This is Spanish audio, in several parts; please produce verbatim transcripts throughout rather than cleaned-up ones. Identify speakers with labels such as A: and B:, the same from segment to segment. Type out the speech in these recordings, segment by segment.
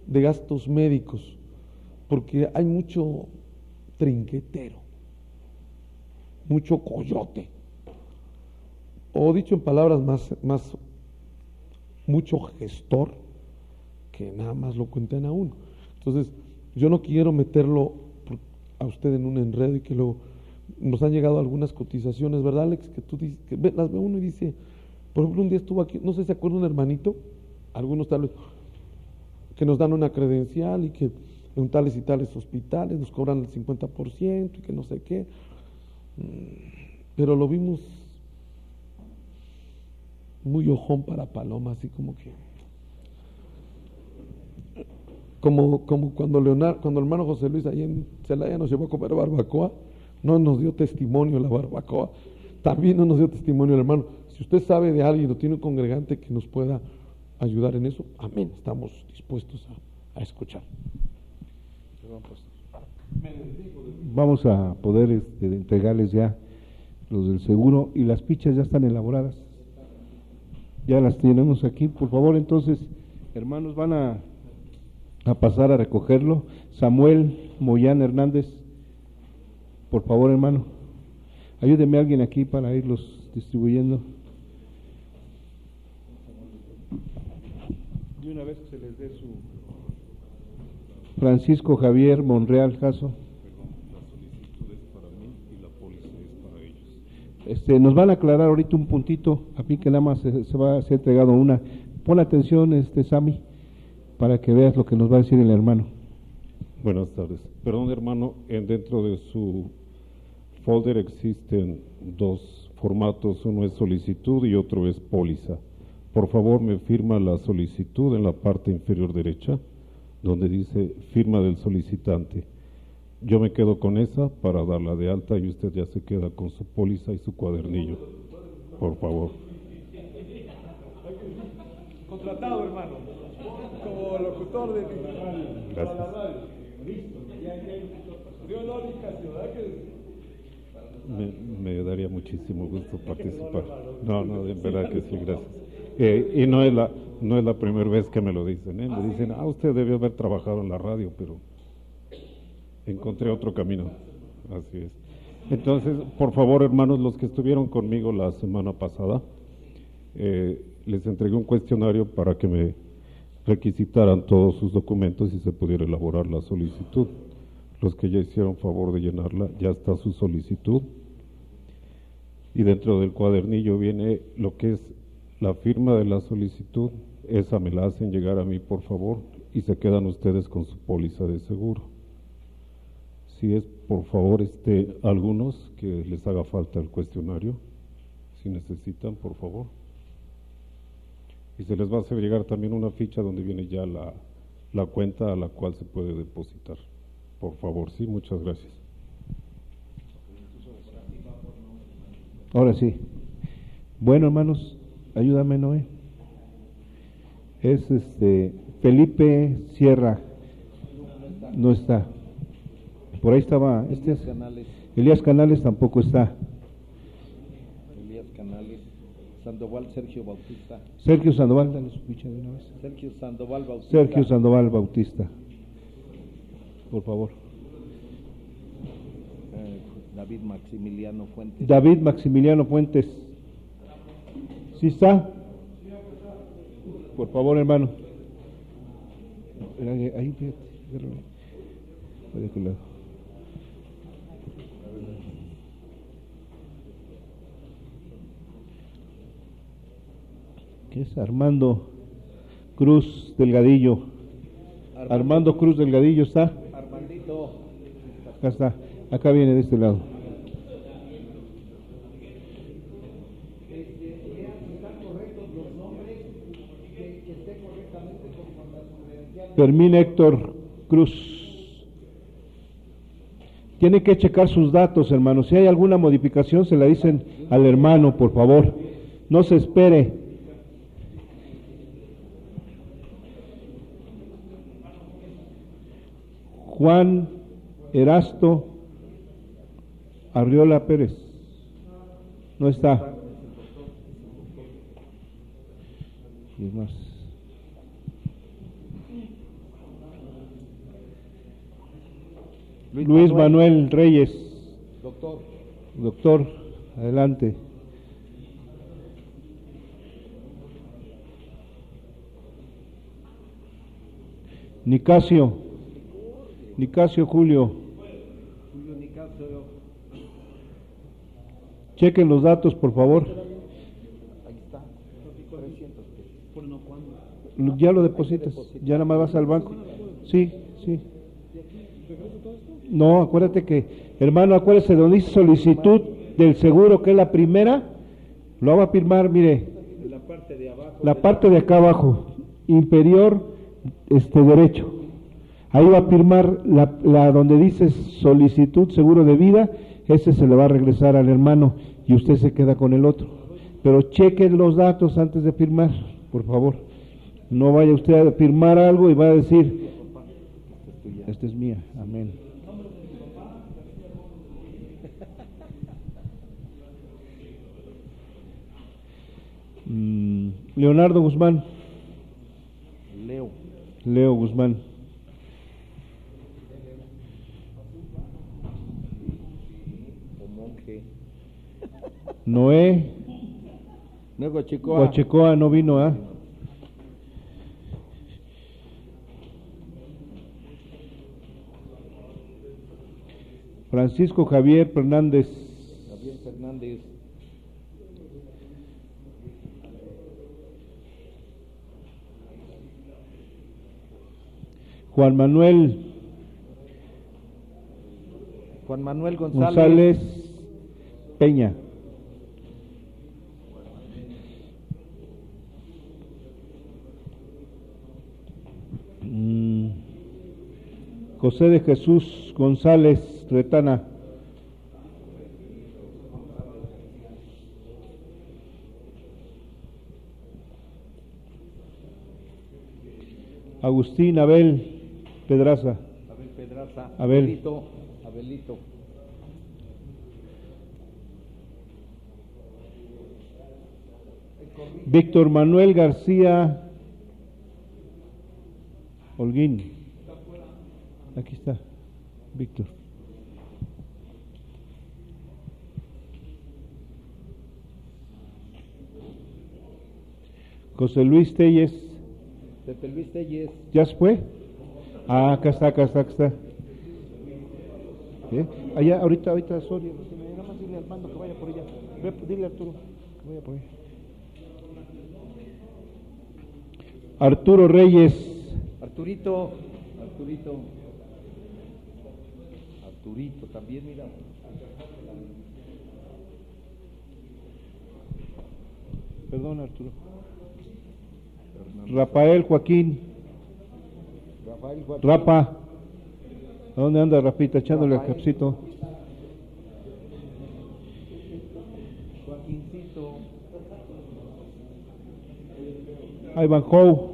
A: de gastos médicos, porque hay mucho trinquetero, mucho coyote, o dicho en palabras más, más mucho gestor que nada más lo cuentan a uno. Entonces, yo no quiero meterlo a usted en un enredo y que luego nos han llegado algunas cotizaciones, ¿verdad, Alex? Que tú dices, que ve, las ve uno y dice, por ejemplo, un día estuvo aquí, no sé si se acuerda un hermanito, algunos tal vez, que nos dan una credencial y que en tales y tales hospitales nos cobran el cincuenta por ciento y que no sé qué, pero lo vimos muy ojón para paloma, así como que como, como cuando Leonardo, cuando el hermano José Luis allá en Celaya nos llevó a comer barbacoa, no nos dio testimonio la barbacoa, también no nos dio testimonio el hermano. Si usted sabe de alguien o tiene un congregante que nos pueda ayudar en eso, amén, estamos dispuestos a, a escuchar.
B: Vamos a poder este, entregarles ya los del seguro, y las fichas ya están elaboradas, ya las tenemos aquí. Por favor, entonces, hermanos, van a, a pasar a recogerlo. Samuel Moyán Hernández, por favor, hermano, ayúdeme a alguien aquí para irlos distribuyendo. De una vez que se les dé su... Francisco Javier Monreal Caso.
C: La solicitud es para mí y la póliza es para ellos.
B: Este, nos van a aclarar ahorita un puntito, a mí que nada más se, se va a ser entregado una. Pon atención, este Sammy, para que veas lo que nos va a decir el hermano.
C: Buenas tardes. Perdón, hermano, en dentro de su folder existen dos formatos, uno es solicitud y otro es póliza. Por favor, me firma la solicitud en la parte inferior derecha, donde dice firma del solicitante. Yo me quedo con esa para darla de alta y usted ya se queda con su póliza y su cuadernillo, por favor.
D: Contratado, hermano, como locutor de
C: Gracias. Me, me daría muchísimo gusto participar. No, no, de verdad que sí, gracias. Eh, y no es la no es la primera vez que me lo dicen, ¿eh? Me dicen, ah, usted debió haber trabajado en la radio, pero encontré otro camino. Así es. Entonces, por favor, hermanos, los que estuvieron conmigo la semana pasada, eh, les entregué un cuestionario para que me requisitaran todos sus documentos y se pudiera elaborar la solicitud. Los que ya hicieron favor de llenarla, ya está su solicitud. Y dentro del cuadernillo viene lo que es la firma de la solicitud. Esa me la hacen llegar a mí, por favor, y se quedan ustedes con su póliza de seguro. Si es, por favor, este, algunos que les haga falta el cuestionario, si necesitan, por favor. Y se les va a hacer llegar también una ficha donde viene ya la, la cuenta a la cual se puede depositar. Por favor, sí, muchas gracias.
B: Ahora sí. Bueno, hermanos, ayúdame, Noé. Es este Felipe Sierra. No está. Por ahí estaba. Este es,
E: Canales.
B: Elías Canales tampoco está.
E: Elías Canales. Sandoval Sergio Bautista.
B: Sergio Sandoval, dale su ficha de una vez.
E: Sergio Sandoval Bautista.
B: Sergio Sandoval Bautista. Por favor.
E: Eh, David Maximiliano Fuentes.
B: David Maximiliano Fuentes. ¿Sí está? Por favor, hermano. Ahí, fíjate. ¿De qué lado? ¿Qué es? Armando Cruz Delgadillo. Armando, Armando Cruz Delgadillo, ¿está?
E: Armandito.
B: Acá está. Acá viene de este lado. Fermín Héctor Cruz. Tiene que checar sus datos, hermano. Si hay alguna modificación, se la dicen al hermano, por favor. No se espere. Juan Erasto Arriola Pérez. No está. ¿Y más? Luis, Luis Manuel. Manuel Reyes.
E: Doctor.
B: Doctor, adelante. Nicasio. Nicasio Julio.
E: Julio Nicasio.
B: Chequen los datos, por favor.
E: Ahí está. trescientos pesos.
B: Ya lo depositas. Ya nada más vas al banco. Sí, sí. No, acuérdate que, hermano, acuérdese donde dice solicitud del seguro, que es la primera, lo va a firmar, mire.
E: La parte de abajo.
B: La parte de acá abajo, inferior, este derecho. Ahí va a firmar la, la donde dice solicitud seguro de vida, ese se le va a regresar al hermano y usted se queda con el otro. Pero chequen los datos antes de firmar, por favor. No vaya usted a firmar algo y va a decir, esta es mía, amén. Mm, Leonardo Guzmán.
E: Leo.
B: Leo Guzmán. Noé
E: Guachicoa.
B: Guachicoa no vino, ¿ah? ¿eh? Francisco Javier Fernández.
E: Javier Fernández.
B: Juan Manuel.
E: Juan Manuel González.
B: González Peña. Mm. José de Jesús González Retana. Agustín Abel Pedraza.
E: Abel Pedraza.
B: Abel.
E: Abelito. Abelito.
B: Víctor Manuel García Holguín. Aquí está, Víctor. José Luis Telles.
E: Pepe Luis Telles.
B: ¿Ya se fue? Ah, acá está, acá está, acá está. ¿Eh? Allá, ahorita, ahorita, Soria. Nada más dile al mando que vaya por allá. Ve, dile a Arturo que vaya por allá. Arturo Reyes.
E: Arturito. Arturito. Arturito también, mira.
B: Perdón, Arturo. Rafael Joaquín.
E: Rafael Joaquín.
B: Rapa. ¿A dónde anda Rapita? Echándole el capsito.
E: Joaquincito.
B: Ivanhoe.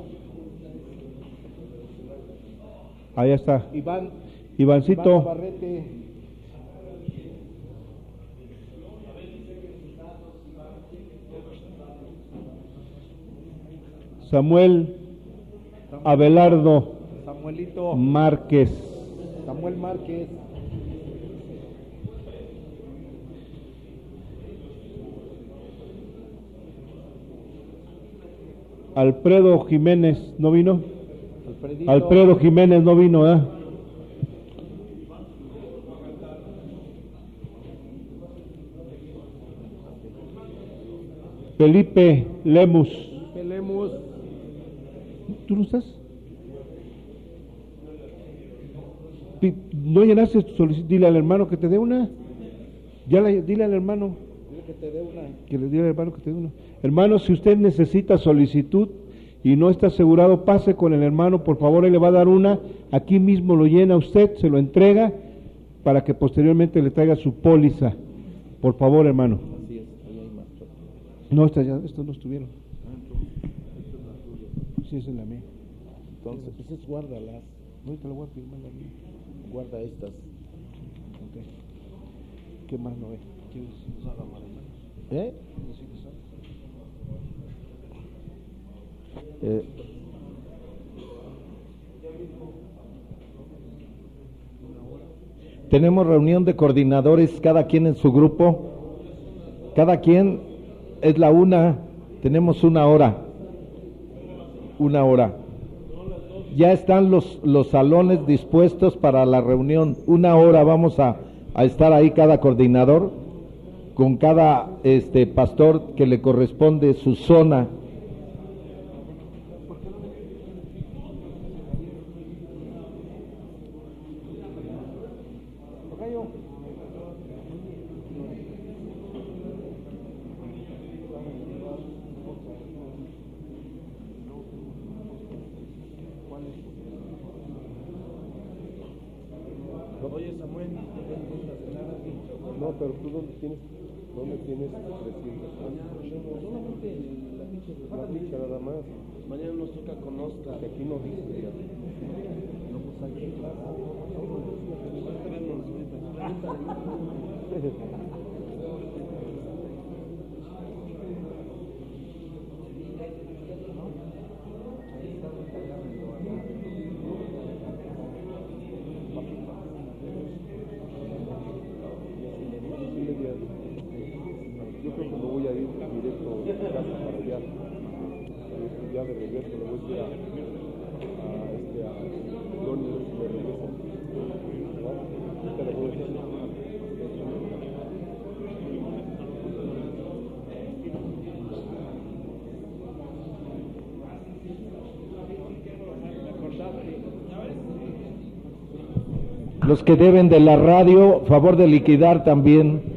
B: Ahí está.
E: Iván.
B: Ivancito.
E: Iván Navarrete.
B: Samuel Abelardo
E: Samuelito
B: Márquez.
E: Samuel Márquez.
B: Alfredo Jiménez, ¿no vino?
E: Alfredito.
B: Alfredo Jiménez no vino, ¿eh? Felipe Lemus.
E: Lemus.
B: ¿Tú no estás? ¿No llenaste tu solicitud? Dile al hermano que te dé una. Ya la, dile al hermano.
E: Dile que te dé una.
B: Que le diga al hermano que te dé una. Hermano, si usted necesita solicitud y no está asegurado, pase con el hermano, por favor, él le va a dar una. Aquí mismo lo llena usted, se lo entrega para que posteriormente le traiga su póliza. Por favor, hermano.
E: Así es, ahí hay más.
B: No, estas ya, estos no estuvieron. Sí, esa es la mía.
E: Entonces, pues es guárdalas.
B: No, te la voy a firmar la mía.
E: Guarda estas.
B: Okay. ¿Qué más no ve? ¿Quieres usar la mano?
E: ¿Eh? Eh.
F: tenemos reunión de coordinadores, cada quien en su grupo. Cada quien es la una, tenemos una hora. Una hora. Ya están los, los salones dispuestos para la reunión. Una hora vamos a, a estar ahí cada coordinador, con cada este pastor que le corresponde su zona.
B: Oye, Samuel, no, pero tú dónde tienes, dónde tienes trescientos. Solamente la ficha, la ficha nada más. Mañana nos toca con Oscar. Que aquí no dice ya. No, pues aquí. Yo creo que me voy a ir directo de casa para allá. Ya de regreso le voy a ir a, a, este, a Johnny y de regreso. Ahorita le voy a decir.
F: Los que deben de la radio, favor de liquidar también.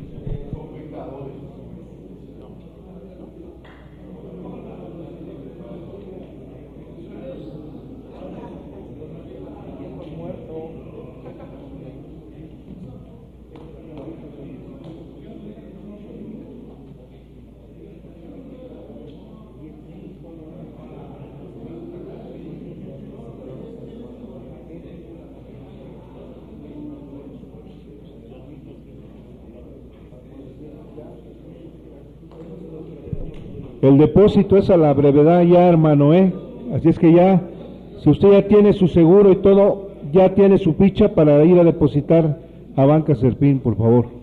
B: El depósito es a la brevedad ya, hermano, ¿eh? Así es que ya, si usted ya tiene su seguro y todo, ya tiene su ficha para ir a depositar a Banca Serpín, por favor.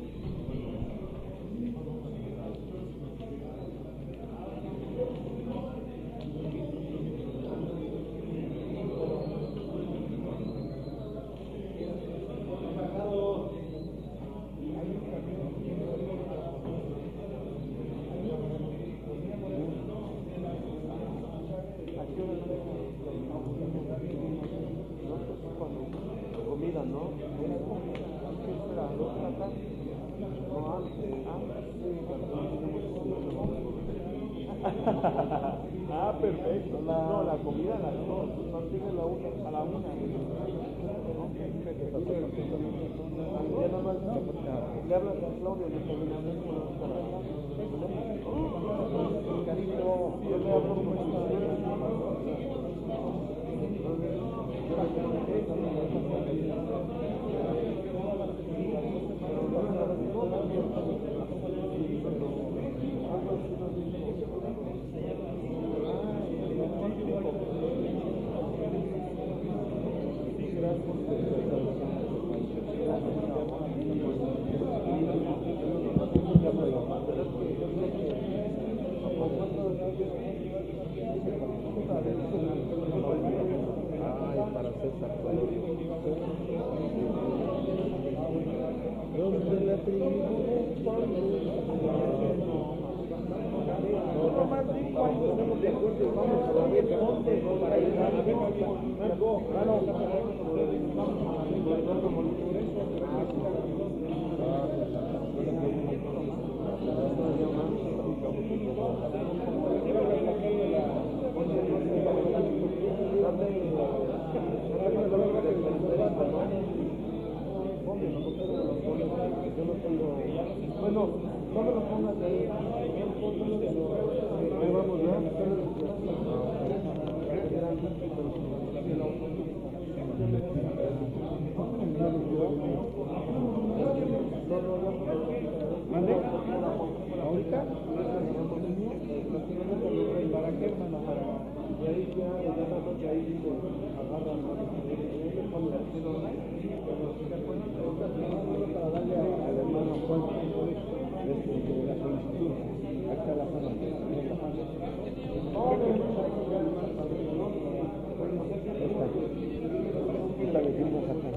D: Ah, perfecto. No, la comida a las dos. Partir de la una a la una. Ya nada más le hablas a Claudio, le terminamos con los cariño, yo le hablo como bueno, no me lo pongas ahí. Ahí vamos ya. ¿Mande? ¿Ahorita? ¿Para qué, hermano? Y ahí ya, ya la noche ahí agarran.
E: está la zona. Esta. Esta le dimos acá.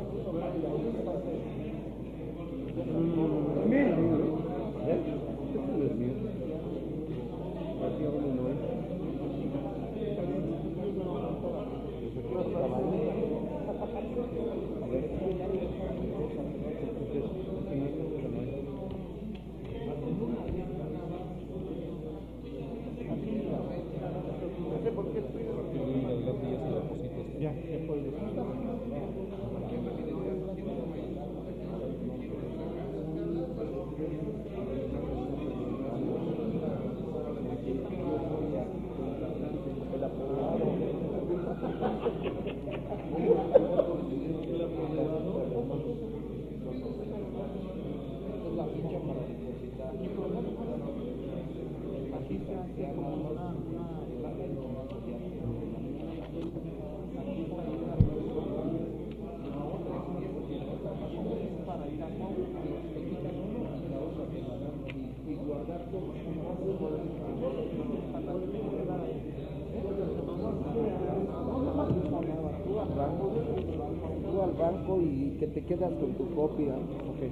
E: Tú al banco y que te quedas con tu copia. Okay.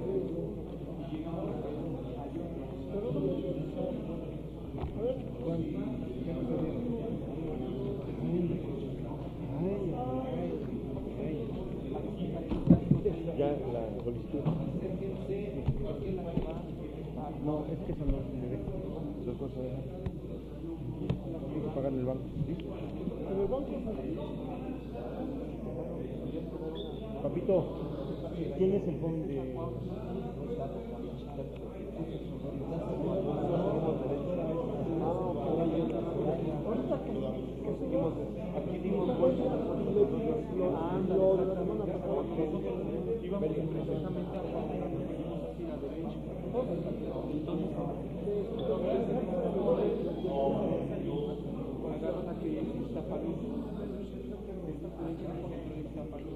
E: Ya la solicitud. No, es que eso no se debe. Dos cosas. Hay que pagar en el banco. ¿Sí? En el banco. Papito, ¿tienes el phone de...? Ahorita que seguimos, aquí dimos vuelta a lo de la semana pasada, íbamos precisamente a la derecha. Entonces, agarran a que está pagando. Está pagando.